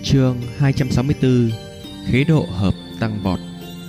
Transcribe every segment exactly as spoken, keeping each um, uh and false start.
Chương hai trăm sáu mươi tư. Khế độ hợp tăng vọt.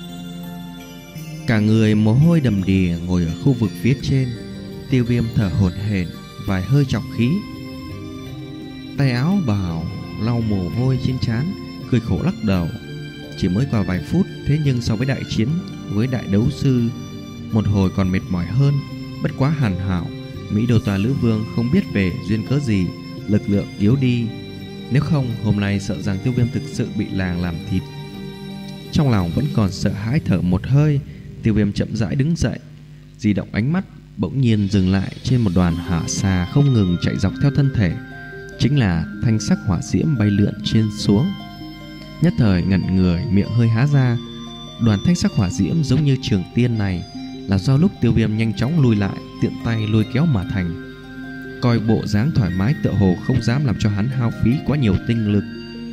Cả người mồ hôi đầm đìa ngồi ở khu vực phía trên. Tiêu Viêm thở hổn hển, vài hơi trọc khí. Tay áo bào lau mồ hôi trên trán, cười khổ lắc đầu. Chỉ mới qua vài phút, thế nhưng so với đại chiến với đại đấu sư, một hồi còn mệt mỏi hơn. Bất quá hàn hảo, Mỹ Đồ Tòa Lữ Vương không biết về duyên cớ gì, lực lượng yếu đi. Nếu không, hôm nay sợ rằng Tiêu Viêm thực sự bị làng làm thịt. Trong lòng vẫn còn sợ hãi, thở một hơi, Tiêu Viêm chậm rãi đứng dậy, di động ánh mắt, bỗng nhiên dừng lại trên một đoàn hỏa xà không ngừng chạy dọc theo thân thể. Chính là thanh sắc hỏa diễm bay lượn trên xuống. Nhất thời ngẩn người, miệng hơi há ra. Đoàn thanh sắc hỏa diễm giống như trường tiên này là do lúc Tiêu Viêm nhanh chóng lùi lại, tiện tay lôi kéo mà thành. Coi bộ dáng thoải mái tựa hồ không dám làm cho hắn hao phí quá nhiều tinh lực.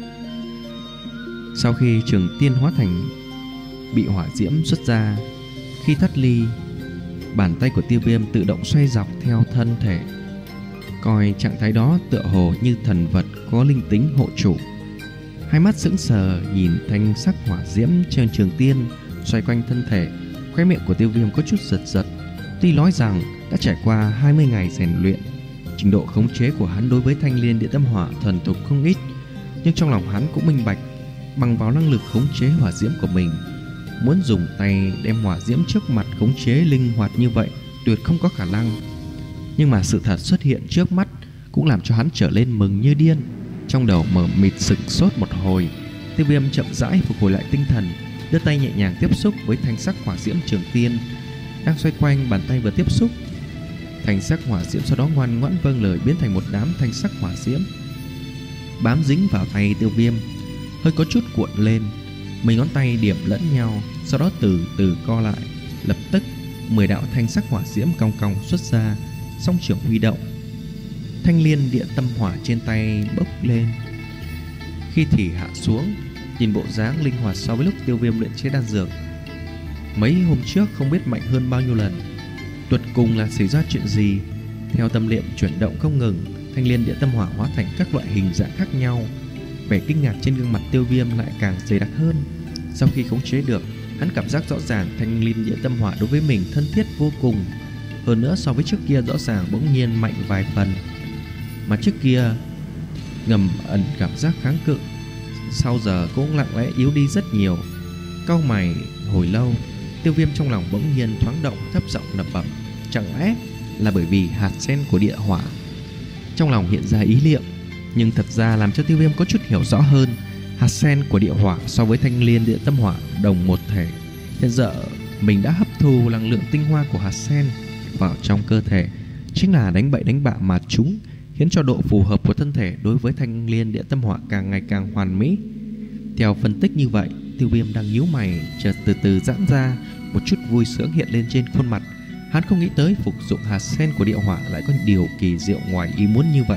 Sau khi trường tiên hóa thành bị hỏa diễm xuất ra, khi thoát ly, bàn tay của Tiêu Viêm tự động xoay dọc theo thân thể. Coi trạng thái đó tựa hồ như thần vật có linh tính hộ chủ. Hai mắt sững sờ nhìn thanh sắc hỏa diễm trên trường tiên xoay quanh thân thể. Khóe miệng của Tiêu Viêm có chút giật giật. Tuy nói rằng đã trải qua hai mươi ngày rèn luyện, trình độ khống chế của hắn đối với thanh liên địa tâm hỏa thuần thục không ít, nhưng trong lòng hắn cũng minh bạch, bằng vào năng lực khống chế hỏa diễm của mình, muốn dùng tay đem hỏa diễm trước mặt khống chế linh hoạt như vậy tuyệt không có khả năng. Nhưng mà sự thật xuất hiện trước mắt cũng làm cho hắn trở lên mừng như điên. Trong đầu mở mịt sửng sốt một hồi, Tiêu Viêm chậm rãi phục hồi lại tinh thần, đưa tay nhẹ nhàng tiếp xúc với thanh sắc hỏa diễm trường tiên đang xoay quanh. Bàn tay vừa tiếp xúc, thanh sắc hỏa diễm sau đó ngoan ngoãn vâng lời, biến thành một đám thanh sắc hỏa diễm bám dính vào tay Tiêu Viêm, hơi có chút cuộn lên. Mấy ngón tay điểm lẫn nhau, sau đó từ từ co lại. Lập tức mười đạo thanh sắc hỏa diễm cong cong xuất ra, song trưởng huy động, thanh liên địa tâm hỏa trên tay bốc lên, khi thì hạ xuống. Nhìn bộ dáng linh hoạt so với lúc Tiêu Viêm luyện chế đan dược mấy hôm trước không biết mạnh hơn bao nhiêu lần. Tuột cùng là xảy ra chuyện gì? Theo tâm niệm chuyển động không ngừng, thanh liên địa tâm hỏa hóa thành các loại hình dạng khác nhau. Vẻ kinh ngạc trên gương mặt Tiêu Viêm lại càng dày đặc hơn. Sau khi khống chế được, hắn cảm giác rõ ràng thanh liên địa tâm hỏa đối với mình thân thiết vô cùng. Hơn nữa so với trước kia rõ ràng bỗng nhiên mạnh vài phần, mà trước kia ngầm ẩn cảm giác kháng cự, sau giờ cũng lặng lẽ yếu đi rất nhiều. Cau mày hồi lâu, Tiêu Viêm trong lòng bỗng nhiên thoáng động, thấp giọng lẩm bẩm, chẳng lẽ là bởi vì hạt sen của địa hỏa? Trong lòng hiện ra ý niệm, nhưng thật ra làm cho Tiêu Viêm có chút hiểu rõ hơn. Hạt sen của địa hỏa so với thanh liên địa tâm hỏa đồng một thể. Hiện giờ mình đã hấp thu năng lượng tinh hoa của hạt sen vào trong cơ thể, chính là đánh bậy đánh bạ mà chúng, khiến cho độ phù hợp của thân thể đối với thanh liên địa tâm hỏa càng ngày càng hoàn mỹ. Theo phân tích như vậy, Tiêu Viêm đang nhíu mày chợt từ từ giãn ra, một chút vui sướng hiện lên trên khuôn mặt. Hắn không nghĩ tới phục dụng hạt sen của địa hỏa lại có điều kỳ diệu ngoài ý muốn như vậy.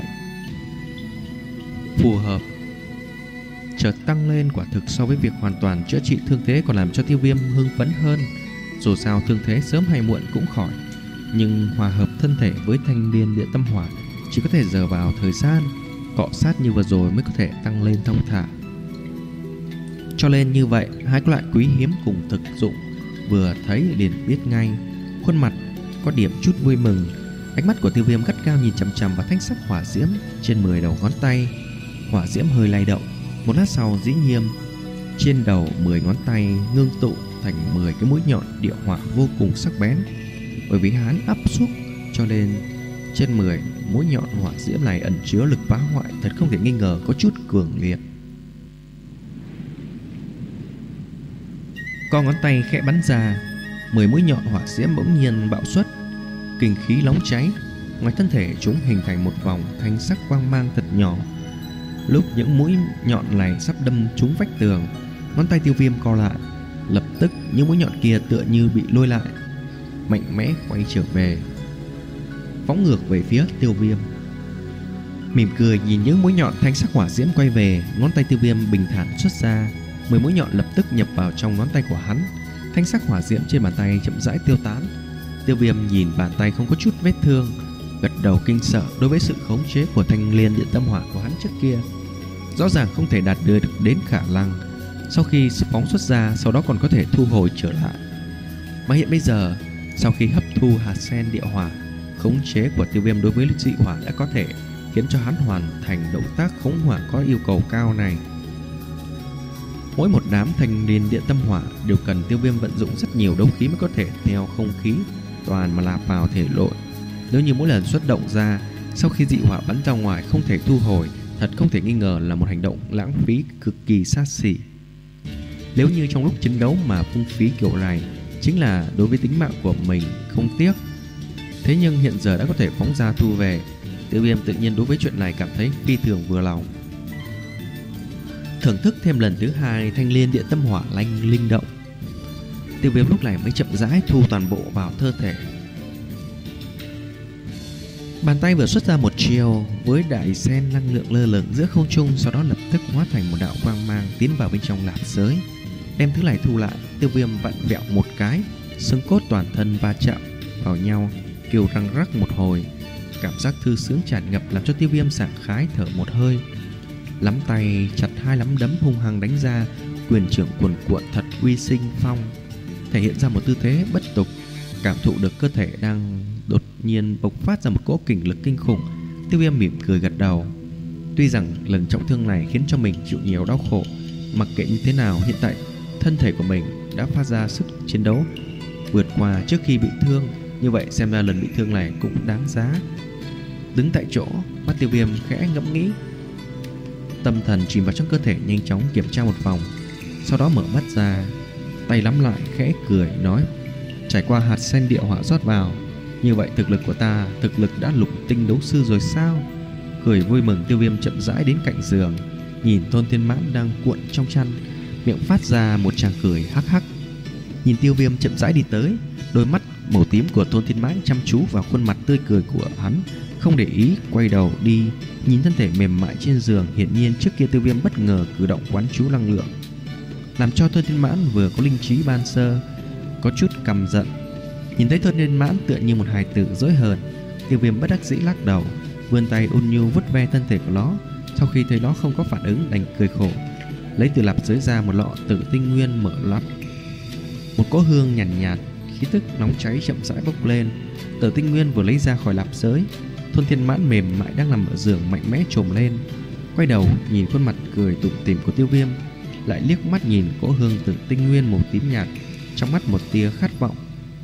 Phù hợp chợt tăng lên, quả thực so với việc hoàn toàn chữa trị thương thế còn làm cho Tiêu Viêm hưng phấn hơn. Dù sao thương thế sớm hay muộn cũng khỏi, nhưng hòa hợp thân thể với thanh liên địa tâm hỏa chỉ có thể dựa vào thời gian cọ sát như vừa rồi mới có thể tăng lên thông thả. Cho nên như vậy, hai loại quý hiếm cùng thực dụng, vừa thấy liền biết ngay. Khuôn mặt có điểm chút vui mừng. Ánh mắt của Tiêu Viêm gắt gao nhìn chằm chằm vào thanh sắc hỏa diễm trên mười đầu ngón tay. Hỏa diễm hơi lay động, một lát sau dĩ nhiên trên đầu mười ngón tay ngưng tụ thành mười cái mũi nhọn địa hỏa vô cùng sắc bén. Bởi vì hắn áp xúc, cho nên trên mười mũi nhọn hỏa diễm này ẩn chứa lực phá hoại thật không thể nghi ngờ có chút cường liệt. Con ngón tay khẽ bắn ra, mười mũi nhọn hỏa diễm bỗng nhiên bạo xuất, kinh khí nóng cháy. Ngoài thân thể chúng hình thành một vòng thanh sắc quang mang thật nhỏ. Lúc những mũi nhọn này sắp đâm trúng vách tường, ngón tay Tiêu Viêm co lại, lập tức những mũi nhọn kia tựa như bị lôi lại, mạnh mẽ quay trở về, phóng ngược về phía Tiêu Viêm. Mỉm cười nhìn những mũi nhọn thanh sắc hỏa diễm quay về, ngón tay Tiêu Viêm bình thản xuất ra, mười mũi nhọn lập tức nhập vào trong ngón tay của hắn. Thanh sắc hỏa diễm trên bàn tay chậm rãi tiêu tán. Tiêu Viêm nhìn bàn tay không có chút vết thương, gật đầu kinh sợ đối với sự khống chế của thanh liên địa tâm hỏa của hắn trước kia. rõ ràng không thể đạt được đến khả năng sau khi phóng xuất ra, sau đó còn có thể thu hồi trở lại. Mà hiện bây giờ, sau khi hấp thu hạt sen địa hỏa, khống chế của Tiêu Viêm đối với dị hỏa đã có thể khiến cho hắn hoàn thành động tác khống hỏa có yêu cầu cao này. Mỗi một đám thanh liên địa tâm hỏa đều cần Tiêu Viêm vận dụng rất nhiều đấu khí mới có thể theo không khí toàn mà nạp vào thể nội. Nếu như mỗi lần xuất động ra, sau khi dị hỏa bắn ra ngoài không thể thu hồi, thật không thể nghi ngờ là một hành động lãng phí cực kỳ xa xỉ. Nếu như trong lúc chiến đấu mà phung phí kiểu này, chính là đối với tính mạng của mình không tiếc. Thế nhưng hiện giờ đã có thể phóng ra thu về, Tiêu Viêm tự nhiên đối với chuyện này cảm thấy phi thường vừa lòng. Thưởng thức thêm lần thứ hai thanh liên địa tâm hỏa lanh linh động, Tiêu Viêm lúc này mới chậm rãi thu toàn bộ vào cơ thể. Bàn tay vừa xuất ra một chiều với đại sen năng lượng lơ lửng giữa không trung, sau đó lập tức hóa thành một đạo quang mang tiến vào bên trong lạp giới. Đem thứ này thu lại, Tiêu Viêm vặn vẹo một cái, xương cốt toàn thân va chạm vào nhau, kêu răng rắc một hồi. Cảm giác thư sướng tràn ngập làm cho Tiêu Viêm sảng khái thở một hơi. Lắm tay chặt hai nắm đấm hung hăng đánh ra, quyền trưởng cuồn cuộn thật uy sinh phong, thể hiện ra một tư thế bất tục. Cảm thụ được cơ thể đang đột nhiên bộc phát ra một cỗ kình lực kinh khủng, Tiêu Viêm mỉm cười gật đầu. Tuy rằng lần trọng thương này khiến cho mình chịu nhiều đau khổ, mặc kệ như thế nào, hiện tại thân thể của mình đã phát ra sức chiến đấu vượt qua trước khi bị thương, như vậy xem ra lần bị thương này cũng đáng giá. Đứng tại chỗ, mắt Tiêu Viêm khẽ ngẫm nghĩ, tâm thần chìm vào trong cơ thể, nhanh chóng kiểm tra một vòng, sau đó mở mắt ra, tay nắm lại khẽ cười nói: trải qua hạt sen địa hỏa rót vào, như vậy thực lực của ta, thực lực đã lục tinh đấu sư rồi sao? Cười vui mừng, Tiêu Viêm chậm rãi đến cạnh giường, nhìn Tôn Thiên Mãn đang cuộn trong chăn, miệng phát ra một tràng cười hắc hắc. Nhìn Tiêu Viêm chậm rãi đi tới, đôi mắt màu tím của Tôn Thiên Mãn chăm chú vào khuôn mặt tươi cười của hắn, không để ý, quay đầu đi nhìn thân thể mềm mại trên giường. Hiển nhiên trước kia Tiêu Viêm bất ngờ cử động quán chú năng lượng, làm cho Tôn Thiên Mãn vừa có linh trí ban sơ có chút căm giận. Nhìn thấy Tôn Thiên Mãn tựa như một hài tử dỗi hờn, Tiêu Viêm bất đắc dĩ lắc đầu, vươn tay ôn nhu vuốt ve thân thể của nó. Sau khi thấy nó không có phản ứng, đành cười khổ, lấy từ lạp giới ra một lọ tử tinh nguyên mở lắp. Một cỗ hương nhàn nhạt, nhạt, khí tức nóng cháy chậm rãi bốc lên. Tử tinh nguyên vừa lấy ra khỏi lạp giới, Tôn Thiên Mãn mềm mại đang nằm ở giường mạnh mẽ trồm lên, quay đầu nhìn khuôn mặt cười tủm tỉm của Tiêu Viêm, lại liếc mắt nhìn cỗ hương tử tinh nguyên màu tím nhạt, trong mắt một tia khát vọng.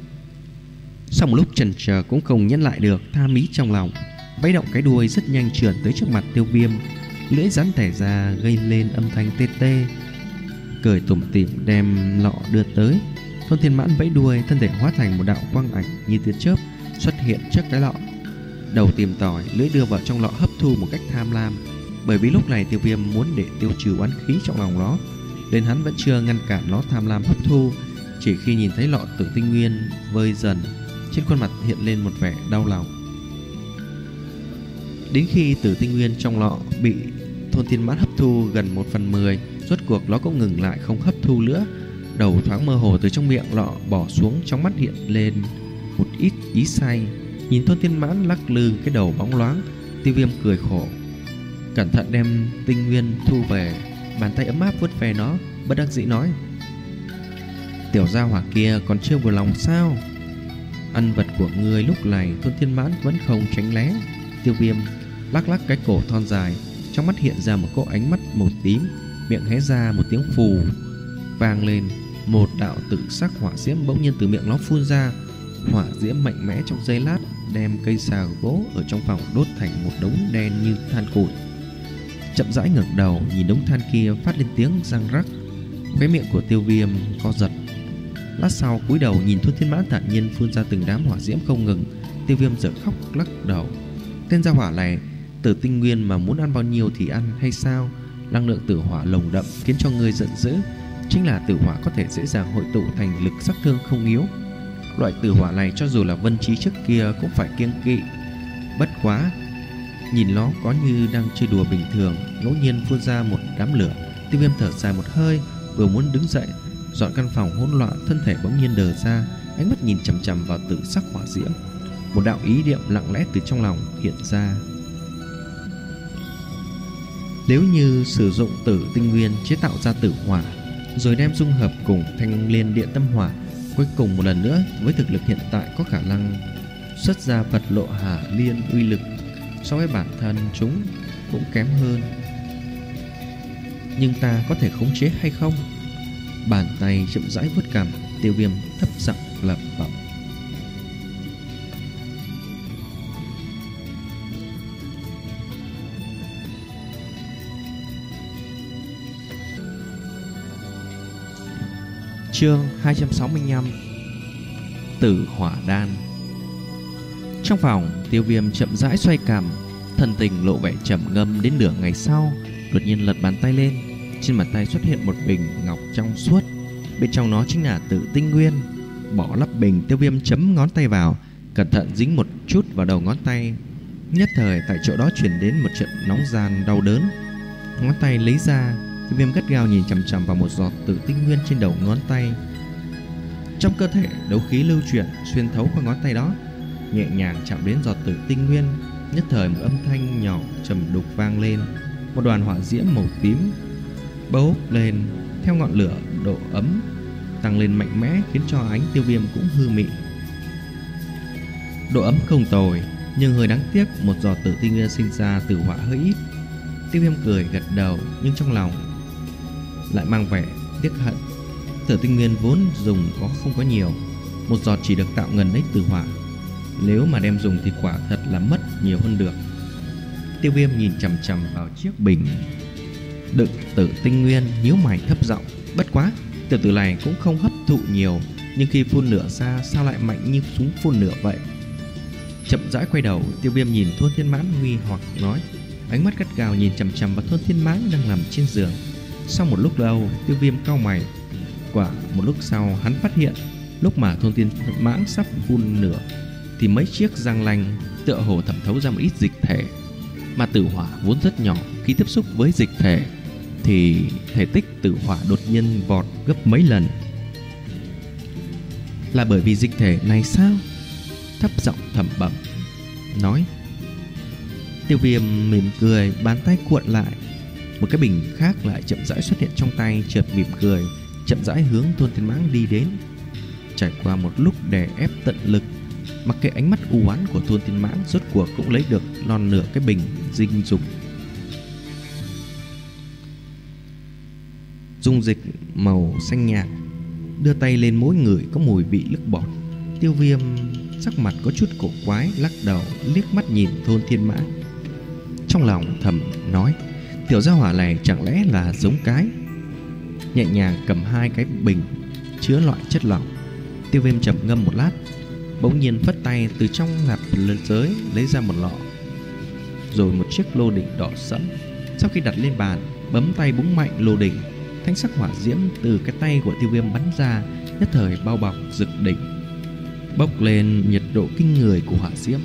Sau một lúc chần chờ cũng không nhẫn lại được, tha mí trong lòng, vẫy động cái đuôi rất nhanh trườn tới trước mặt Tiêu Viêm, lưỡi rắn tẻ ra gây lên âm thanh tê tê, cười tủm tỉm đem lọ đưa tới. Tôn Thiên Mãn vẫy đuôi, thân thể hóa thành một đạo quang ảnh như tia chớp xuất hiện trước cái lọ, đầu tìm tòi, lưỡi đưa vào trong lọ hấp thu một cách tham lam. Bởi vì lúc này Tiêu Viêm muốn để tiêu trừ oán khí trong lòng nó, nên hắn vẫn chưa ngăn cản nó tham lam hấp thu. Chỉ khi nhìn thấy lọ tử tinh nguyên vơi dần, trên khuôn mặt hiện lên một vẻ đau lòng. Đến khi tử tinh nguyên trong lọ bị Tôn Thiên Mãn hấp thu gần một phần mười, rốt cuộc nó cũng ngừng lại không hấp thu nữa. Đầu thoáng mơ hồ từ trong miệng lọ bỏ xuống, trong mắt hiện lên một ít ý say. Nhìn Tôn Thiên Mãn lắc lư cái đầu bóng loáng, Tiêu Viêm cười khổ, cẩn thận đem tinh nguyên thu về, bàn tay ấm áp vuốt ve nó, bất đắc dĩ nói: tiểu gia hỏa kia còn chưa vừa lòng sao? Ăn vật của ngươi lúc này. Tôn Thiên Mãn vẫn không tránh né. Tiêu Viêm lắc lắc cái cổ thon dài, trong mắt hiện ra một cỗ ánh mắt màu tím, miệng hé ra một tiếng phù vang lên, một đạo tự sắc hỏa diễm bỗng nhiên từ miệng nó phun ra. Hỏa diễm mạnh mẽ trong giây lát đem cây xà gỗ ở trong phòng đốt thành một đống đen như than củi. Chậm rãi ngẩng đầu nhìn đống than kia phát lên tiếng răng rắc, khóe miệng của Tiêu Viêm co giật. Lát sau cúi đầu nhìn Tôn Thiên Mãn thản nhiên phun ra từng đám hỏa diễm không ngừng. Tiêu Viêm dở khóc lắc đầu, tên gia hỏa này tử tinh nguyên mà muốn ăn bao nhiêu thì ăn hay sao? Năng lượng tử hỏa lồng đậm khiến cho người giận dữ, chính là tử hỏa có thể dễ dàng hội tụ thành lực sát thương không yếu. Loại tử hỏa này cho dù là Vân Trí trước kia cũng phải kiêng kỵ. Bất quá nhìn nó có như đang chơi đùa bình thường, ngẫu nhiên phun ra một đám lửa. Tiêu Viêm thở dài một hơi, vừa muốn đứng dậy dọn căn phòng hỗn loạn, thân thể bỗng nhiên đờ ra, ánh mắt nhìn chằm chằm vào tử sắc hỏa diễm. Một đạo ý niệm lặng lẽ từ trong lòng hiện ra. Nếu như sử dụng tử tinh nguyên chế tạo ra tử hỏa, rồi đem dung hợp cùng thanh liên địa tâm hỏa, cuối cùng một lần nữa với thực lực hiện tại có khả năng xuất ra Phật lộ hà liên uy lực so với bản thân chúng cũng kém hơn. Nhưng ta có thể khống chế hay không? Bàn tay chậm rãi vuốt cằm, Tiêu Viêm thấp giọng lẩm bẩm. Chương hai trăm sáu mươi lăm. Tử hỏa đan. Trong phòng, Tiêu Viêm chậm rãi xoay cằm, thần tình lộ vẻ trầm ngâm. Đến nửa ngày sau, đột nhiên lật bàn tay lên. Trên bàn tay xuất hiện một bình ngọc trong suốt, bên trong nó chính là tử tinh nguyên. Bỏ lắp bình, Tiêu Viêm chấm ngón tay vào, cẩn thận dính một chút vào đầu ngón tay. Nhất thời tại chỗ đó truyền đến một trận nóng ran đau đớn. Ngón tay lấy ra, Tiêu Viêm gắt gao nhìn chằm chằm vào một giọt tử tinh nguyên trên đầu ngón tay. Trong cơ thể đấu khí lưu chuyển xuyên thấu qua ngón tay đó, nhẹ nhàng chạm đến giọt tử tinh nguyên. Nhất thời một âm thanh nhỏ trầm đục vang lên. Một đoàn hỏa diễm màu tím bốc lên, theo ngọn lửa độ ấm tăng lên mạnh mẽ, khiến cho ánh Tiêu Viêm cũng hư mị. Độ ấm không tồi, nhưng hơi đáng tiếc, một giọt tử tinh nguyên sinh ra tử hỏa hơi ít. Tiêu Viêm cười gật đầu, nhưng trong lòng lại mang vẻ tiếc hận. Tử tinh nguyên vốn dùng có không có nhiều, một giọt chỉ được tạo ngần ấy tử hỏa, nếu mà đem dùng thì quả thật là mất nhiều hơn được. Tiêu Viêm nhìn chằm chằm vào chiếc bình đựng tử tinh nguyên, nhíu mày thấp giọng. Bất quá, tiểu tử này cũng không hấp thụ nhiều, nhưng khi phun lửa ra sao lại mạnh như súng phun lửa vậy? Chậm rãi quay đầu, Tiêu Viêm nhìn Thôn Thiên Mãn nghi hoặc nói, ánh mắt gắt gao nhìn chằm chằm vào Thôn Thiên Mãn đang nằm trên giường. Sau một lúc lâu, Tiêu Viêm cau mày. Quả một lúc sau, hắn phát hiện lúc mà Thôn Thiên Mãn sắp phun lửa thì mấy chiếc răng lanh tựa hồ thẩm thấu ra một ít dịch thể, mà tử hỏa vốn rất nhỏ, khi tiếp xúc với dịch thể thì thể tích tử hỏa đột nhiên vọt gấp mấy lần. Là bởi vì dịch thể này sao? Thấp giọng thầm bẩm nói. Tiêu Viêm mỉm cười, bàn tay cuộn lại, một cái bình khác lại chậm rãi xuất hiện trong tay, chợt mỉm cười, chậm rãi hướng Thôn Thiên Mãng đi đến. Trải qua một lúc đè ép tận lực, mặc kệ ánh mắt u oán của Thôn Thiên Mãng, rốt cuộc cũng lấy được non nửa cái bình dinh dục. Dung dịch màu xanh nhạt, đưa tay lên mỗi người có mùi vị nước bọt. Tiêu Viêm sắc mặt có chút cổ quái, lắc đầu liếc mắt nhìn Thôn Thiên Mãng, trong lòng thầm nói, tiểu gia hỏa này chẳng lẽ là giống cái. Nhẹ nhàng cầm hai cái bình chứa loại chất lỏng. Tiêu Viêm trầm ngâm một lát, bỗng nhiên phất tay từ trong nạp giới lấy ra một lọ, rồi một chiếc lô đỉnh đỏ sẫm. Sau khi đặt lên bàn, bấm tay búng mạnh lô đỉnh, thanh sắc hỏa diễm từ cái tay của Tiêu Viêm bắn ra, nhất thời bao bọc dực đỉnh, bốc lên nhiệt độ kinh người của hỏa diễm.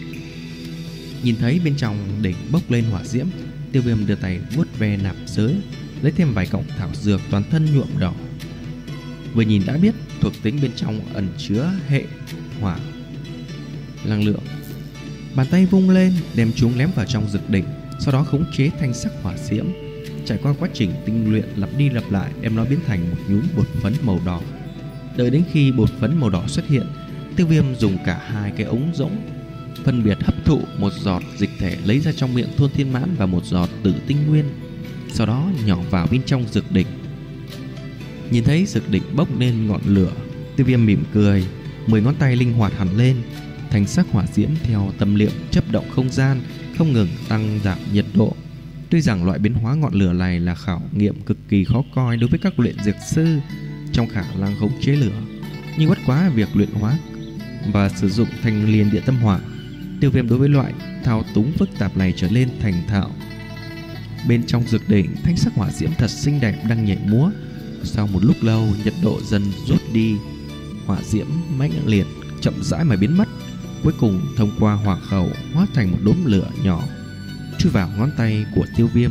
Nhìn thấy bên trong đỉnh bốc lên hỏa diễm, Tiêu Viêm đưa tay vuốt ve nạp giới, lấy thêm vài cọng thảo dược toàn thân nhuộm đỏ. Vừa nhìn đã biết thuộc tính bên trong ẩn chứa hệ hỏa năng lượng. Bàn tay vung lên, đem chúng ném vào trong dực đỉnh, sau đó khống chế thanh sắc hỏa diễm. Trải qua quá trình tinh luyện lặp đi lặp lại, đem nó biến thành một nhúm bột phấn màu đỏ. Đợi đến khi bột phấn màu đỏ xuất hiện, Tiêu Viêm dùng cả hai cái ống rỗng phân biệt hấp thụ một giọt dịch thể lấy ra trong miệng Thôn Thiên Mãn và một giọt tử tinh nguyên, sau đó nhỏ vào bên trong dược đỉnh. Nhìn thấy dược đỉnh bốc lên ngọn lửa, Tiêu Viêm mỉm cười, mười ngón tay linh hoạt hẳn lên, thanh sắc hỏa diễm theo tâm niệm chấp động không gian, không ngừng tăng giảm nhiệt độ. Tuy rằng loại biến hóa ngọn lửa này là khảo nghiệm cực kỳ khó coi đối với các luyện dược sư trong khả năng khống chế lửa, nhưng bất quá việc luyện hóa và sử dụng thanh liên địa tâm hỏa, Tiêu Viêm đối với loại thao túng phức tạp này trở nên thành thạo. Bên trong dược đỉnh, thanh sắc hỏa diễm thật xinh đẹp đang nhảy múa. Sau một lúc lâu, nhiệt độ dần rút đi, hỏa diễm mãnh liệt chậm rãi mà biến mất, cuối cùng thông qua hỏa khẩu hóa thành một đốm lửa nhỏ chui vào ngón tay của Tiêu Viêm.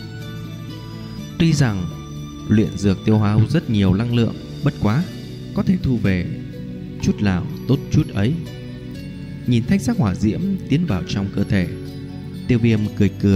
Tuy rằng luyện dược tiêu hao rất nhiều năng lượng, bất quá có thể thu về chút nào tốt chút ấy. Nhìn thanh sắc hỏa diễm tiến vào trong cơ thể, Tiêu Viêm cười cười,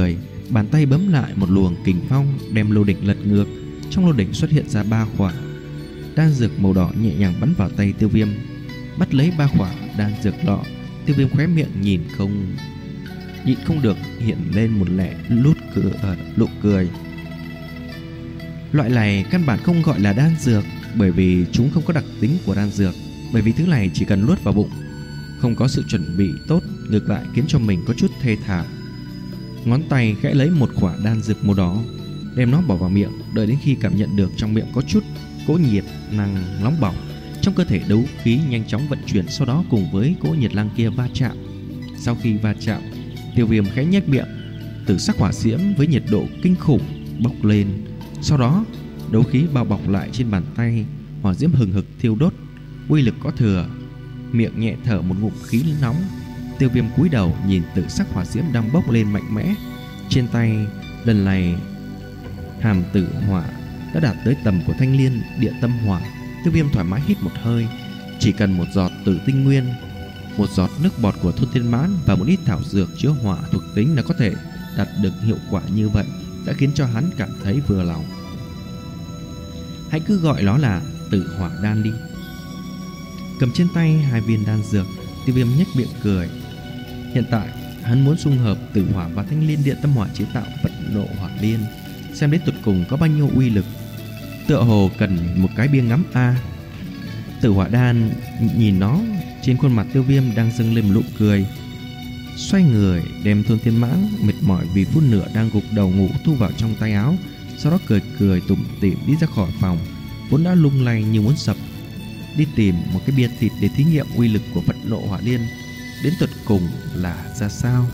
Bàn tay bấm lại một luồng kình phong, đem lô đỉnh lật ngược. Trong lô đỉnh xuất hiện ra ba quả đan dược màu đỏ nhẹ nhàng bắn vào tay Tiêu Viêm. Bắt lấy ba quả đan dược lọ, Tiêu Viêm khóe miệng nhìn không nhịn không được hiện lên một lẹ lút cửa uh, nụ cười. Loại này căn bản không gọi là đan dược, bởi vì chúng không có đặc tính của đan dược. Bởi vì thứ này chỉ cần nuốt vào bụng, không có sự chuẩn bị tốt, ngược lại khiến cho mình có chút thê thảm. Ngón tay khẽ lấy một quả đan dược màu đỏ, đem nó bỏ vào miệng. Đợi đến khi cảm nhận được trong miệng có chút cỗ nhiệt năng nóng bỏng, trong cơ thể đấu khí nhanh chóng vận chuyển, sau đó cùng với cỗ nhiệt năng kia va chạm. Sau khi va chạm, Tiêu Viêm khẽ nhếch miệng, tử sắc hỏa diễm với nhiệt độ kinh khủng bốc lên. Sau đó đấu khí bao bọc lại trên bàn tay, hỏa diễm hừng hực thiêu đốt, uy lực có thừa. Miệng nhẹ thở một ngụm khí nóng, Tiêu Viêm cúi đầu nhìn tử sắc hỏa diễm đang bốc lên mạnh mẽ trên tay. Lần này hàm tử hỏa đã đạt tới tầm của thanh liên địa tâm hỏa. Tiêu Viêm thoải mái hít một hơi. Chỉ cần một giọt tử tinh nguyên, một giọt nước bọt của thôn thiên mãn và một ít thảo dược chứa hỏa thuộc tính là có thể đạt được hiệu quả như vậy, đã khiến cho hắn cảm thấy vừa lòng. Hãy cứ gọi nó là tử hỏa đan đi. Cầm trên tay hai viên đan dược, Tiêu Viêm nhếch miệng cười. Hiện tại hắn muốn xung hợp tử hỏa và thanh liên địa tâm hỏa chế tạo phẫn nộ hỏa liên, xem đến tột cùng có bao nhiêu uy lực. Tựa hồ cần một cái bia ngắm a. À. Tử hỏa đan nhìn nó, trên khuôn mặt Tiêu Viêm đang dâng lên một nụ cười. Xoay người đem thôn thiên mãng mệt mỏi vì phút nửa đang gục đầu ngủ thu vào trong tay áo, sau đó cười cười tủm tỉm đi ra khỏi phòng, vốn đã lung lay như muốn sập, đi tìm một cái bia thịt để thí nghiệm uy lực của phẫn nộ hỏa liên đến tột cùng là ra sao.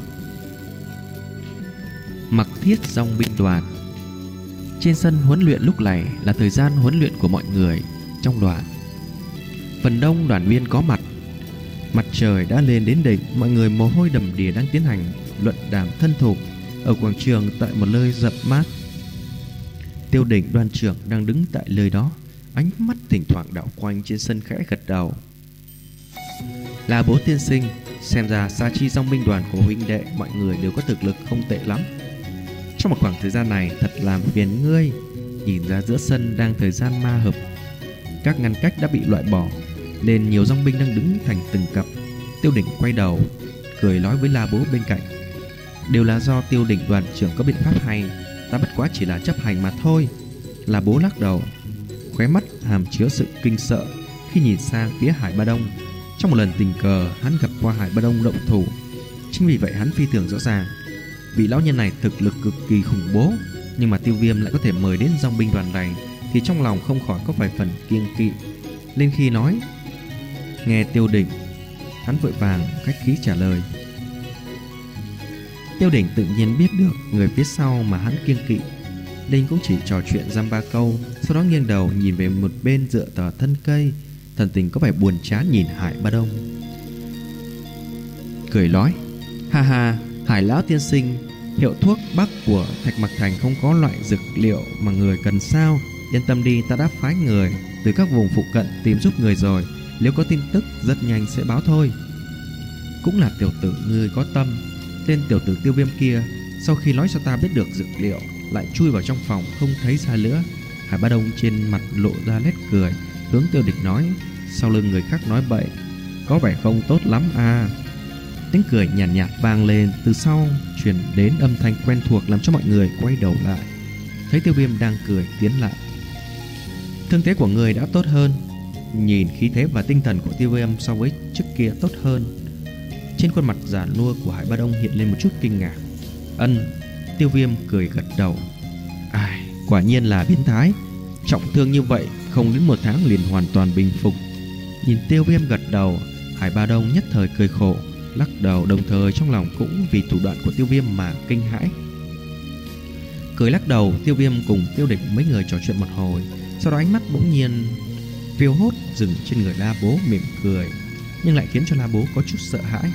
Mặc Thiết dòng binh đoàn. Trên sân huấn luyện lúc này là thời gian huấn luyện của mọi người trong đoàn. Phần đông đoàn viên có mặt. Mặt trời đã lên đến đỉnh, mọi người mồ hôi đầm đìa đang tiến hành luận đàm thân thủ ở quảng trường tại một nơi rậm mát. Tiêu Đỉnh đoàn trưởng đang đứng tại nơi đó, ánh mắt thỉnh thoảng đảo quanh trên sân khẽ gật đầu. Là Bố tiên sinh, xem ra Sa Chi dòng binh đoàn của huynh đệ mọi người đều có thực lực không tệ lắm. Trong một khoảng thời gian này thật làm phiền ngươi. Nhìn ra giữa sân đang thời gian ma hợp, các ngăn cách đã bị loại bỏ, nên nhiều dòng binh đang đứng thành từng cặp. Tiêu Đỉnh quay đầu cười nói với La Bố bên cạnh. Đều là do Tiêu Đỉnh đoàn trưởng có biện pháp hay, ta bất quá chỉ là chấp hành mà thôi. La Bố lắc đầu, khóe mắt hàm chứa sự kinh sợ khi nhìn sang phía Hải Ba Đông. Trong một lần tình cờ hắn gặp qua Hải Ba Đông động thủ, chính vì vậy hắn phi thường rõ ràng vị lão nhân này thực lực cực kỳ khủng bố. Nhưng mà Tiêu Viêm lại có thể mời đến dòng binh đoàn này, thì trong lòng không khỏi có vài phần kiêng kỵ. Lên khi nói nghe Tiêu Đỉnh, hắn vội vàng khách khí trả lời. Tiêu Đỉnh tự nhiên biết được người phía sau mà hắn kiêng kỵ, nên cũng chỉ trò chuyện dăm ba câu, sau đó nghiêng đầu nhìn về một bên dựa tờ thân cây, thần tình có vẻ buồn chán nhìn Hải Ba Đông, cười nói: ha ha, Hải lão tiên sinh, hiệu thuốc bắc của Thạch Mặc Thành không có loại dược liệu mà người cần sao? Yên tâm đi, ta đã phái người từ các vùng phụ cận tìm giúp người rồi, nếu có tin tức rất nhanh sẽ báo thôi. Cũng là tiểu tử ngươi có tâm. Tên tiểu tử Tiêu Viêm kia sau khi nói cho ta biết được dược liệu, lại chui vào trong phòng không thấy ra nữa. Hải Ba Đông trên mặt lộ ra nét cười, hướng Tiêu Đỉnh nói: sau lưng người khác nói bậy, có vẻ không tốt lắm à. Tiếng cười nhàn nhạt, nhạt vang lên từ sau, truyền đến âm thanh quen thuộc làm cho mọi người quay đầu lại. Thấy Tiêu Viêm đang cười tiến lại. Thương thế của người đã tốt hơn. Nhìn khí thế và tinh thần của Tiêu Viêm so với trước kia tốt hơn. Trên khuôn mặt già nua của Hải Ba Đông hiện lên một chút kinh ngạc. Ân. Tiêu Viêm cười gật đầu. Ai, quả nhiên là biến thái. Trọng thương như vậy không đến một tháng liền hoàn toàn bình phục. Nhìn Tiêu Viêm gật đầu, Hải Ba Đông nhất thời cười khổ, lắc đầu, đồng thời trong lòng cũng vì thủ đoạn của Tiêu Viêm mà kinh hãi. Cười lắc đầu, Tiêu Viêm cùng Tiêu Đỉnh mấy người trò chuyện một hồi, sau đó ánh mắt bỗng nhiên phiêu hốt dừng trên người La Bố, mỉm cười, nhưng lại khiến cho La Bố có chút sợ hãi.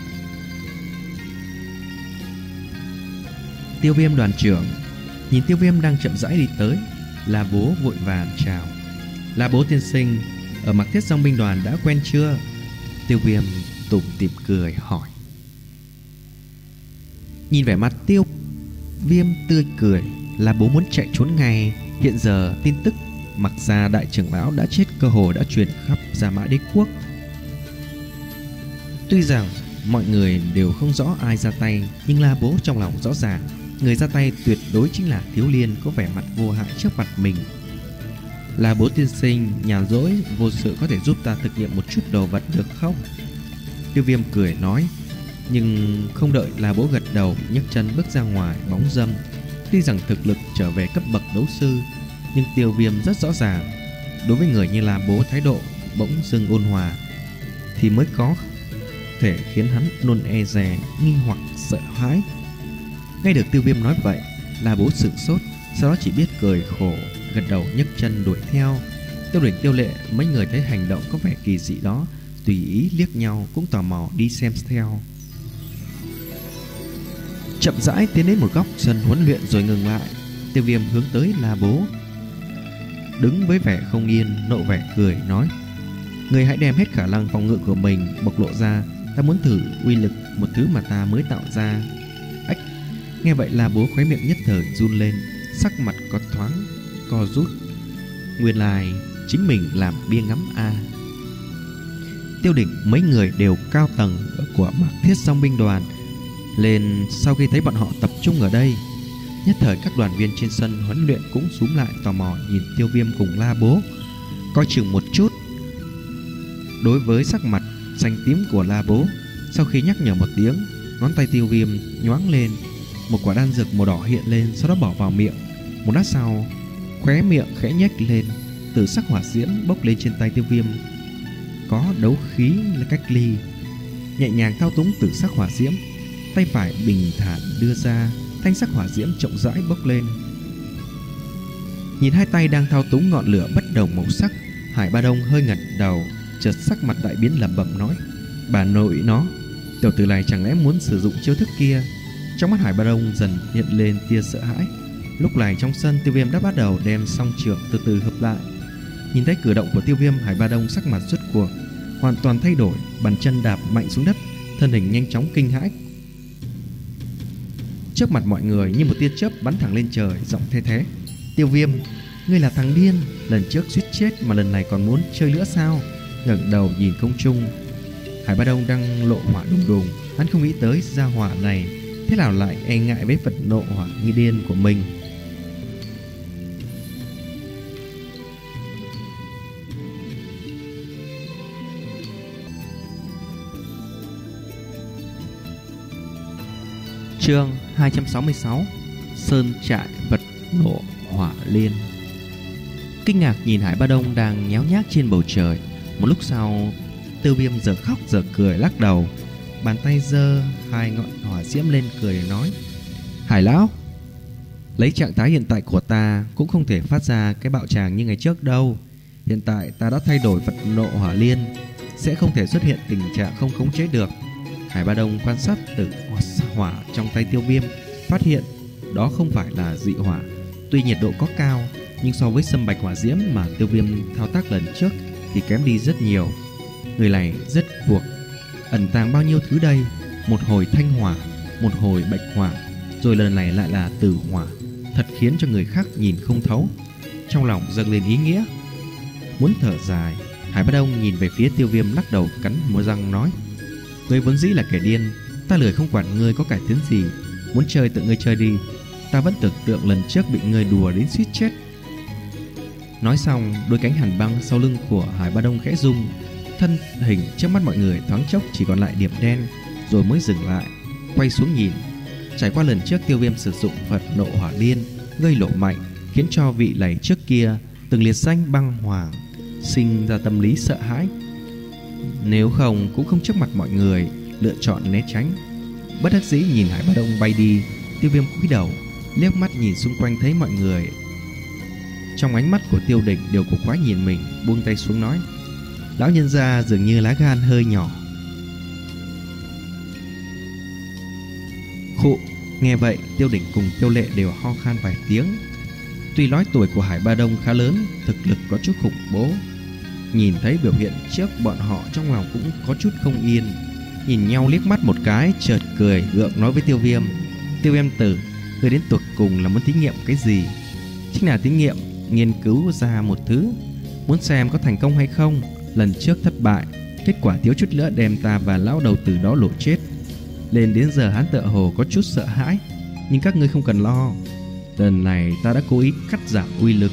Tiêu Viêm đoàn trưởng. Nhìn Tiêu Viêm đang chậm rãi đi tới, La Bố vội vàng chào. La Bố tiên sinh, ở Mặc Thiết dòng binh đoàn đã quen chưa? Tiêu Viêm tủm tỉm cười hỏi. Nhìn vẻ mặt Tiêu Viêm tươi cười. Là bố muốn chạy trốn ngay. Hiện giờ tin tức Mặc Gia đại trưởng lão đã chết cơ hồ đã truyền khắp Gia Mã Đế quốc. Tuy rằng mọi người đều không rõ ai ra tay, nhưng La Bố trong lòng rõ ràng, người ra tay tuyệt đối chính là Thiếu Liên có vẻ mặt vô hại trước mặt mình. La Bố tiên sinh, nhàn rỗi vô sự có thể giúp ta thực nghiệm một chút đồ vật được không? Tiêu Viêm cười nói. Nhưng không đợi La Bố gật đầu, nhấc chân bước ra ngoài bóng dâm. Tuy rằng thực lực trở về cấp bậc đấu sư, nhưng Tiêu Viêm rất rõ ràng, đối với người như La Bố, thái độ bỗng dưng ôn hòa thì mới có thể khiến hắn luôn e dè, nghi hoặc sợ hãi. Nghe được Tiêu Viêm nói vậy, La Bố sửng sốt, sau đó chỉ biết cười khổ, gật đầu nhấc chân đuổi theo. Tiêu Đỉnh, Tiêu Lệ mấy người thấy hành động có vẻ kỳ dị đó, tùy ý liếc nhau, cũng tò mò đi xem theo. Chậm rãi tiến đến một góc sân huấn luyện rồi ngừng lại. Tiêu Viêm hướng tới La Bố, đứng với vẻ không yên, nộ vẻ cười nói: người hãy đem hết khả năng phòng ngự của mình bộc lộ ra, ta muốn thử uy lực một thứ mà ta mới tạo ra. Ách! Nghe vậy La Bố khóe miệng nhất thời run lên, sắc mặt có thoáng co rút. Nguyên lai chính mình làm bia ngắm a. À. Tiêu Đỉnh mấy người đều cao tầng của Mạc Thiết Song binh đoàn lên, sau khi thấy bọn họ tập trung ở đây, nhất thời các đoàn viên trên sân huấn luyện cũng xúm lại tò mò nhìn Tiêu Viêm cùng La Bố, coi chừng một chút. Đối với sắc mặt xanh tím của La Bố, sau khi nhắc nhở một tiếng, ngón tay Tiêu Viêm nhoáng lên, một quả đan dược màu đỏ hiện lên, sau đó bỏ vào miệng. Một lát sau, khóe miệng khẽ nhếch lên, từ sắc hỏa diễm bốc lên trên tay Tiêu Viêm, có đấu khí là cách ly. Nhẹ nhàng thao túng từ sắc hỏa diễm, tay phải bình thản đưa ra, thanh sắc hỏa diễm chậm rãi bốc lên. Nhìn hai tay đang thao túng ngọn lửa bất đồng màu sắc, Hải Ba Đông hơi ngẩng đầu, chợt sắc mặt đại biến lẩm bẩm nói: bà nội nó, tiểu tử này chẳng lẽ muốn sử dụng chiêu thức kia? Trong mắt Hải Ba Đông dần hiện lên tia sợ hãi. Lúc này trong sân, Tiêu Viêm đã bắt đầu đem song trường từ từ hợp lại. Nhìn thấy cử động của Tiêu Viêm, Hải Ba Đông sắc mặt rốt cuộc hoàn toàn thay đổi, bàn chân đạp mạnh xuống đất, thân hình nhanh chóng kinh hãi. Trước mặt mọi người như một tia chớp bắn thẳng lên trời, giọng the thế: Tiêu Viêm, ngươi là thằng điên, lần trước suýt chết mà lần này còn muốn chơi nữa sao? Ngẩng đầu nhìn không trung, Hải Ba Đông đang lộ hỏa đùng đùng. Hắn không nghĩ tới gia hỏa này thế nào lại e ngại với vật nộ hỏa nghi điên của mình. Chương hai trăm sáu mươi sáu: Sơn trại vật nộ hỏa liên. Kinh ngạc nhìn Hải Ba Đông đang nhéo nhác trên bầu trời. Một lúc sau, Tiêu Viêm giờ khóc giờ cười lắc đầu, bàn tay giơ hai ngọn hỏa diễm lên cười nói: Hải lão, lấy trạng thái hiện tại của ta cũng không thể phát ra cái bạo tràng như ngày trước đâu. Hiện tại ta đã thay đổi vật nộ hỏa liên, sẽ không thể xuất hiện tình trạng không khống chế được. Hải Ba Đông quan sát từ hỏa trong tay Tiêu Viêm, phát hiện đó không phải là dị hỏa. Tuy nhiệt độ có cao, nhưng so với sâm bạch hỏa diễm mà Tiêu Viêm thao tác lần trước thì kém đi rất nhiều. Người này rất buộc, ẩn tàng bao nhiêu thứ đây? Một hồi thanh hỏa, một hồi bạch hỏa, rồi lần này lại là tử hỏa, thật khiến cho người khác nhìn không thấu. Trong lòng dâng lên ý nghĩa, muốn thở dài. Hải Ba Đông nhìn về phía Tiêu Viêm, lắc đầu cắn môi răng nói: Ngươi vốn dĩ là kẻ điên, ta lười không quản ngươi có cải tiến gì, muốn chơi tự ngươi chơi đi. Ta vẫn tưởng tượng lần trước bị ngươi đùa đến suýt chết. Nói xong, đôi cánh hàn băng sau lưng của Hải Ba Đông khẽ rung, thân hình trước mắt mọi người thoáng chốc chỉ còn lại điểm đen, rồi mới dừng lại, quay xuống nhìn. Trải qua lần trước Tiêu Viêm sử dụng vật nộ hỏa liên gây lộ mạnh, khiến cho vị này trước kia từng liệt danh băng hoàng sinh ra tâm lý sợ hãi. Nếu không cũng không trước mặt mọi người lựa chọn né tránh. Bất đắc dĩ nhìn Hải Ba Đông bay đi, Tiêu Viêm cúi đầu liếc mắt nhìn xung quanh, thấy mọi người trong ánh mắt của Tiêu Đỉnh đều cổ quái nhìn mình, buông tay xuống nói: Lão nhân gia dường như lá gan hơi nhỏ. Khụ. Nghe vậy, Tiêu Đỉnh cùng Tiêu Lệ đều ho khan vài tiếng. Tuy nói tuổi của Hải Ba Đông khá lớn, thực lực có chút khủng bố, nhìn thấy biểu hiện trước bọn họ trong lòng cũng có chút không yên. Nhìn nhau liếc mắt một cái, chợt cười gượng nói với Tiêu Viêm: Tiêu Viêm tử, Ngươi đến tột cùng là muốn thí nghiệm cái gì? Chính là thí nghiệm nghiên cứu ra một thứ, muốn xem có thành công hay không. Lần trước thất bại, kết quả thiếu chút nữa đem ta và lão đầu tử đó lộ chết. Lên đến giờ hắn tựa hồ có chút sợ hãi. Nhưng các ngươi không cần lo, lần này ta đã cố ý cắt giảm uy lực.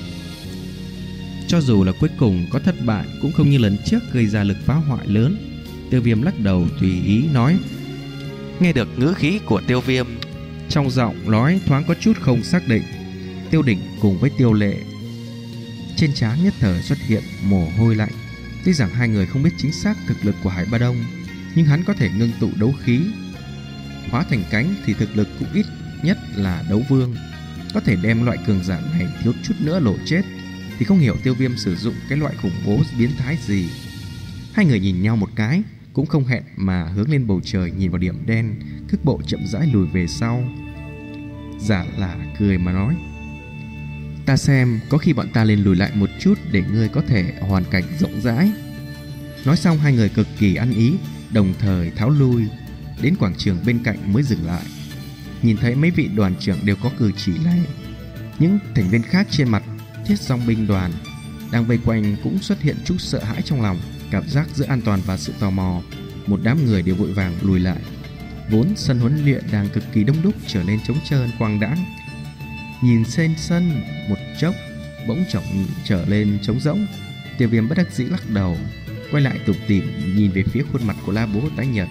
Cho dù là cuối cùng có thất bại, cũng không như lần trước gây ra lực phá hoại lớn. Tiêu Viêm lắc đầu tùy ý nói. Nghe được ngữ khí của Tiêu Viêm, trong giọng nói thoáng có chút không xác định. Tiêu Đỉnh cùng với Tiêu Lệ trên trán nhất thời xuất hiện mồ hôi lạnh. Tuy rằng hai người không biết chính xác thực lực của Hải Ba Đông, nhưng hắn có thể ngưng tụ đấu khí hóa thành cánh thì thực lực cũng ít nhất là đấu vương, có thể đem loại cường giả này thiếu chút nữa lộ chết. Thì không hiểu Tiêu Viêm sử dụng cái loại khủng bố biến thái gì. Hai người nhìn nhau một cái, cũng không hẹn mà hướng lên bầu trời nhìn vào điểm đen, cước bộ chậm rãi lùi về sau. Giả là cười mà nói, ta xem có khi bọn ta lên lùi lại một chút để ngươi có thể hoàn cảnh rộng rãi. Nói xong hai người cực kỳ ăn ý, đồng thời tháo lui. Đến quảng trường bên cạnh mới dừng lại. Nhìn thấy mấy vị đoàn trưởng đều có cử chỉ này, những thành viên khác trên mặt Thiết Dòng binh đoàn đang vây quanh cũng xuất hiện chút sợ hãi trong lòng. Cảm giác giữa an toàn và sự tò mò, một đám người đều vội vàng lùi lại. Vốn sân huấn luyện đang cực kỳ đông đúc trở nên trống trơn quang đãng. Nhìn trên sân một chốc bỗng trọng trở lên trống rỗng. Tiêu Viêm bất đắc dĩ lắc đầu, quay lại tủm tỉm nhìn về phía khuôn mặt của La Bố tái nhợt.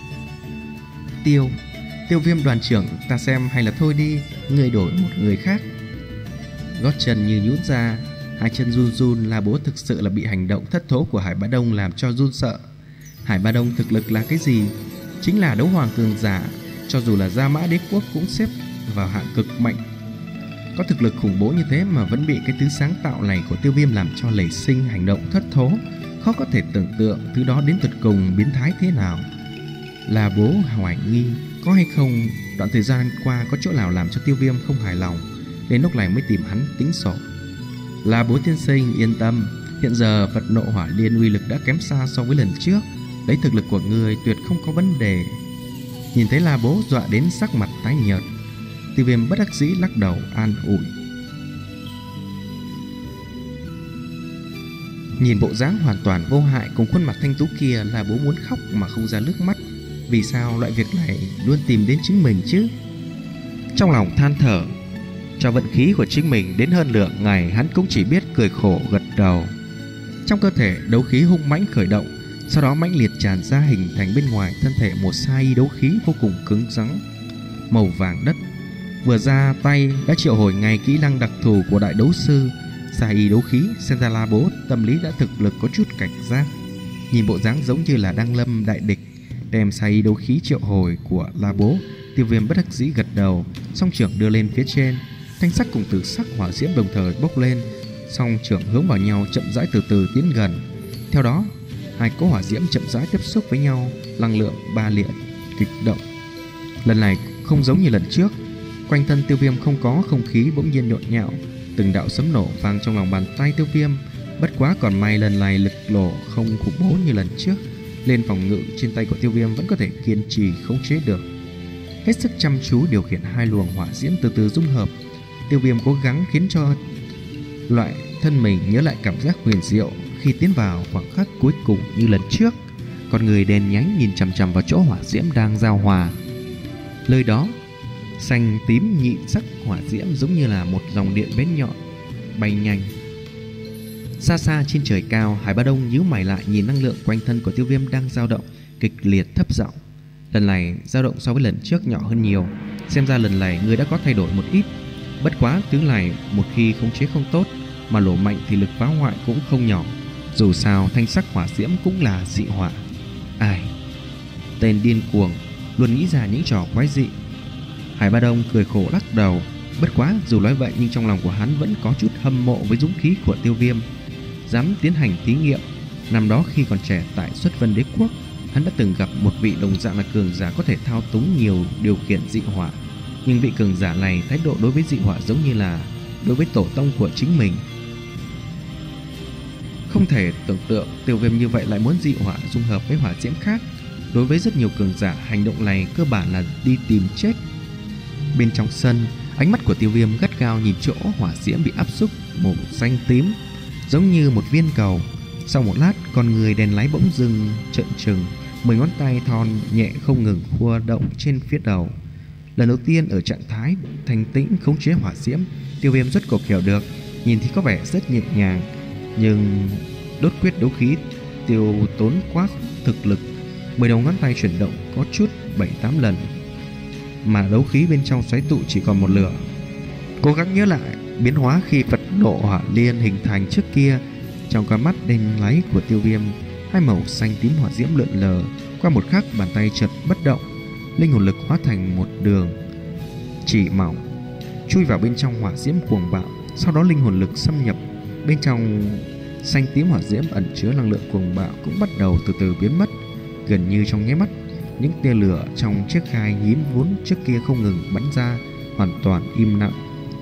Tiêu Tiêu Viêm đoàn trưởng, ta xem hay là thôi đi, người đổi một người khác. Gót chân như nhũn ra, hai chân run run. La Bố thực sự là bị hành động thất thố của Hải Bá Đông làm cho run sợ. Hải Bá Đông thực lực là cái gì? Chính là đấu hoàng cường giả, cho dù là Gia Mã Đế Quốc cũng xếp vào hạng cực mạnh. Có thực lực khủng bố như thế mà vẫn bị cái thứ sáng tạo này của Tiêu Viêm làm cho nảy sinh hành động thất thố. Khó có thể tưởng tượng thứ đó đến tận cùng biến thái thế nào. La Bố hoài nghi có hay không đoạn thời gian qua có chỗ nào làm cho Tiêu Viêm không hài lòng, đến lúc này mới tìm hắn tính sổ. La Bố tiên sinh yên tâm, hiện giờ Vật Nộ Hỏa Liên uy lực đã kém xa so với lần trước, lấy thực lực của người tuyệt không có vấn đề. Nhìn thấy La Bố dọa đến sắc mặt tái nhợt, Tiêu Viêm bất đắc dĩ lắc đầu an ủi. Nhìn bộ dáng hoàn toàn vô hại cùng khuôn mặt thanh tú kia, La Bố muốn khóc mà không ra nước mắt. Vì sao loại việc này luôn tìm đến chính mình chứ? Trong lòng than thở, cho vận khí của chính mình đến hơn lượng ngày, hắn cũng chỉ biết cười khổ gật đầu. Trong cơ thể đấu khí hung mãnh khởi động, sau đó mãnh liệt tràn ra hình thành bên ngoài thân thể một sa y đấu khí vô cùng cứng rắn màu vàng đất. Vừa ra tay đã triệu hồi ngay kỹ năng đặc thù của đại đấu sư. Sa y đấu khí xem ra La Bố tâm lý đã thực lực có chút cảnh giác. Nhìn bộ dáng giống như là đang lâm đại địch, đem sa y đấu khí triệu hồi của La Bố, Tiêu Viêm bất đắc dĩ gật đầu, song trưởng đưa lên phía trên. Thanh sắc cùng tử sắc hỏa diễm đồng thời bốc lên, song trưởng hướng vào nhau chậm rãi từ từ tiến gần. Theo đó, hai cỗ hỏa diễm chậm rãi tiếp xúc với nhau, năng lượng ba liệt kịch động. Lần này không giống như lần trước, quanh thân Tiêu Viêm không có không khí bỗng nhiên nhộn nhạo, từng đạo sấm nổ vang trong lòng bàn tay Tiêu Viêm. Bất quá còn may lần này lực nổ không khủng bố như lần trước, lên phòng ngự trên tay của Tiêu Viêm vẫn có thể kiên trì khống chế được. Hết sức chăm chú điều khiển hai luồng hỏa diễm từ từ dung hợp, Tiêu Viêm cố gắng khiến cho loại thân mình nhớ lại cảm giác huyền diệu khi tiến vào khoảng khắc cuối cùng như lần trước. Con người đèn nhánh nhìn chằm chằm vào chỗ hỏa diễm đang giao hòa. Nơi đó xanh tím nhị sắc hỏa diễm giống như là một dòng điện bén nhọn bay nhanh. Xa xa trên trời cao, Hải Ba Đông nhíu mày lại nhìn năng lượng quanh thân của Tiêu Viêm đang dao động kịch liệt thấp giọng. Lần này dao động so với lần trước nhỏ hơn nhiều, xem ra lần này người đã có thay đổi một ít. Bất quá thứ này một khi khống chế không tốt mà nổ mạnh thì lực phá hoại cũng không nhỏ. Dù sao thanh sắc hỏa diễm cũng là dị hỏa. Ai, tên điên cuồng luôn nghĩ ra những trò quái dị. Hải Ba Đông cười khổ lắc đầu. Bất quá dù nói vậy nhưng trong lòng của hắn vẫn có chút hâm mộ với dũng khí của Tiêu Viêm, dám tiến hành thí nghiệm. Năm đó khi còn trẻ tại Xuất Vân Đế Quốc, hắn đã từng gặp một vị đồng dạng là cường giả có thể thao túng nhiều điều khiển dị hỏa. Nhưng vị cường giả này thái độ đối với dị hỏa giống như là đối với tổ tông của chính mình. Không thể tưởng tượng Tiêu Viêm như vậy lại muốn dị hỏa dung hợp với hỏa diễm khác. Đối với rất nhiều cường giả, hành động này cơ bản là đi tìm chết. Bên trong sân, Ánh mắt của Tiêu Viêm gắt gao nhìn chỗ hỏa diễm bị áp xúc màu xanh tím, giống như một viên cầu. Sau một lát, con người đèn lái bỗng dừng trợn trừng, mười ngón tay thon nhẹ không ngừng khua động trên phía đầu. Lần đầu tiên ở trạng thái thanh tĩnh khống chế hỏa diễm, Tiêu Viêm rất cộc hiểu được, nhìn thì có vẻ rất nhẹ nhàng, nhưng đốt quyết đấu khí tiêu tốn quá thực lực. Mười đầu ngón tay chuyển động có chút bảy tám lần, mà đấu khí bên trong xoáy tụ chỉ còn một lửa. Cố gắng nhớ lại biến hóa khi Phật nộ hỏa liên hình thành trước kia. Trong con mắt đen láy của Tiêu Viêm, hai màu xanh tím hỏa diễm lượn lờ. Qua một khắc, bàn tay chợt bất động, linh hồn lực hóa thành một đường chỉ mỏng chui vào bên trong hỏa diễm cuồng bạo. Sau đó linh hồn lực xâm nhập bên trong xanh tím hỏa diễm ẩn chứa năng lượng cuồng bạo cũng bắt đầu từ từ biến mất. Gần như trong nháy mắt, những tia lửa trong chiếc gai nhím vốn trước kia không ngừng bắn ra hoàn toàn im lặng.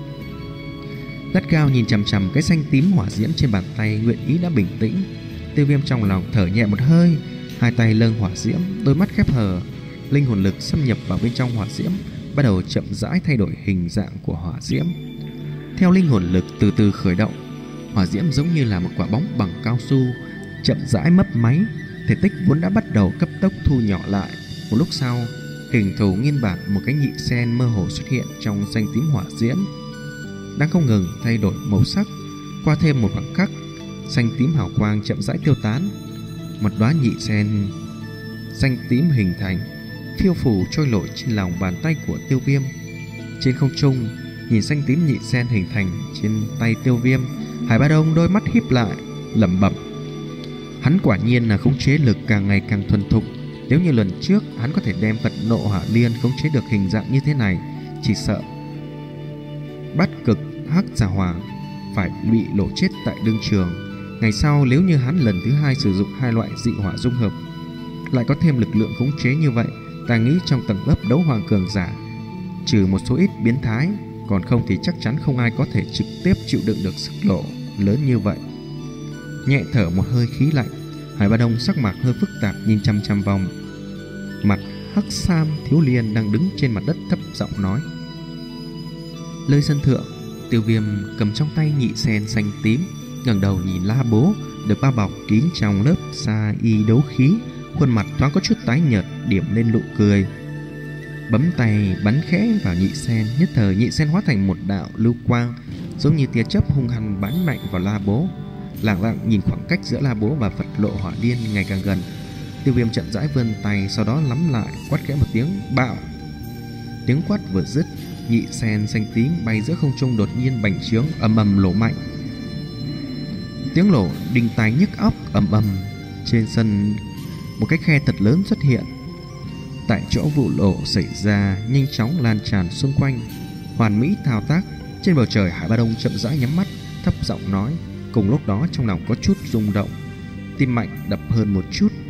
Gắt gao nhìn chằm chằm cái xanh tím hỏa diễm trên bàn tay, nguyện ý đã bình tĩnh. Tiêu Viêm trong lòng thở nhẹ một hơi, hai tay lâng hỏa diễm, đôi mắt khép hờ. Linh hồn lực xâm nhập vào bên trong hỏa diễm, bắt đầu chậm rãi thay đổi hình dạng của hỏa diễm. Theo linh hồn lực từ từ khởi động, hỏa diễm giống như là một quả bóng bằng cao su, chậm rãi mấp máy. Thể tích vốn đã bắt đầu cấp tốc thu nhỏ lại. Một lúc sau, hình thù nghiên bản một cái nhị sen mơ hồ xuất hiện trong xanh tím hỏa diễm, đang không ngừng thay đổi màu sắc. Qua thêm một khoảng khắc, xanh tím hào quang chậm rãi tiêu tán. Một đóa nhị sen xanh tím hình thành, phiêu phù trôi nổi trên lòng bàn tay của Tiêu Viêm. Trên không trung, nhìn xanh tím nhị sen hình thành trên tay Tiêu Viêm, Hải Ba Đông đôi mắt híp lại, lẩm bẩm: hắn quả nhiên là khống chế lực càng ngày càng thuần thục. Nếu như lần trước hắn có thể đem Phật nộ hỏa liên khống chế được hình dạng như thế này, chỉ sợ Bát Cực Hắc Giả Hỏa phải bị lộ chết tại đương trường. Ngày sau nếu như hắn lần thứ hai sử dụng hai loại dị hỏa dung hợp, lại có thêm lực lượng khống chế như vậy, ta nghĩ trong tầng lớp đấu hoàng cường giả, trừ một số ít biến thái, còn không thì chắc chắn không ai có thể trực tiếp chịu đựng được sức nổ lớn như vậy. Nhẹ thở một hơi khí lạnh, Hải Ba Đông sắc mặt hơi phức tạp nhìn chăm chăm vòng mặt Hắc Sam thiếu liên đang đứng trên mặt đất, thấp giọng nói: Lơi sân thượng. Tiêu Viêm cầm trong tay nhị sen xanh tím, ngẩng đầu nhìn La Bố được bao bọc kín trong lớp sa y đấu khí, khuôn mặt thoáng có chút tái nhợt, điểm lên nụ cười, bấm tay bắn khẽ vào nhị sen. Nhất thời nhị sen hóa thành một đạo lưu quang, giống như tia chớp hung hăng bắn mạnh vào La Bố. Lặng lặng nhìn khoảng cách giữa La Bố và Phật lộ hỏa liên ngày càng gần, Tiêu Viêm chậm rãi vươn tay, sau đó nắm lại, quát khẽ một tiếng: bạo. Tiếng quát vừa dứt, nhị sen xanh tím bay giữa không trung đột nhiên bành trướng, ầm ầm nổ mạnh. Tiếng nổ đinh tai nhức óc, ầm ầm. Trên sân một cái khe thật lớn xuất hiện. Tại chỗ vụ nổ xảy ra nhanh chóng lan tràn xung quanh, hoàn mỹ thao tác. Trên bầu trời, Hải Ba Đông chậm rãi nhắm mắt, thấp giọng nói. Cùng lúc đó trong lòng có chút rung động, tim mạnh đập hơn một chút.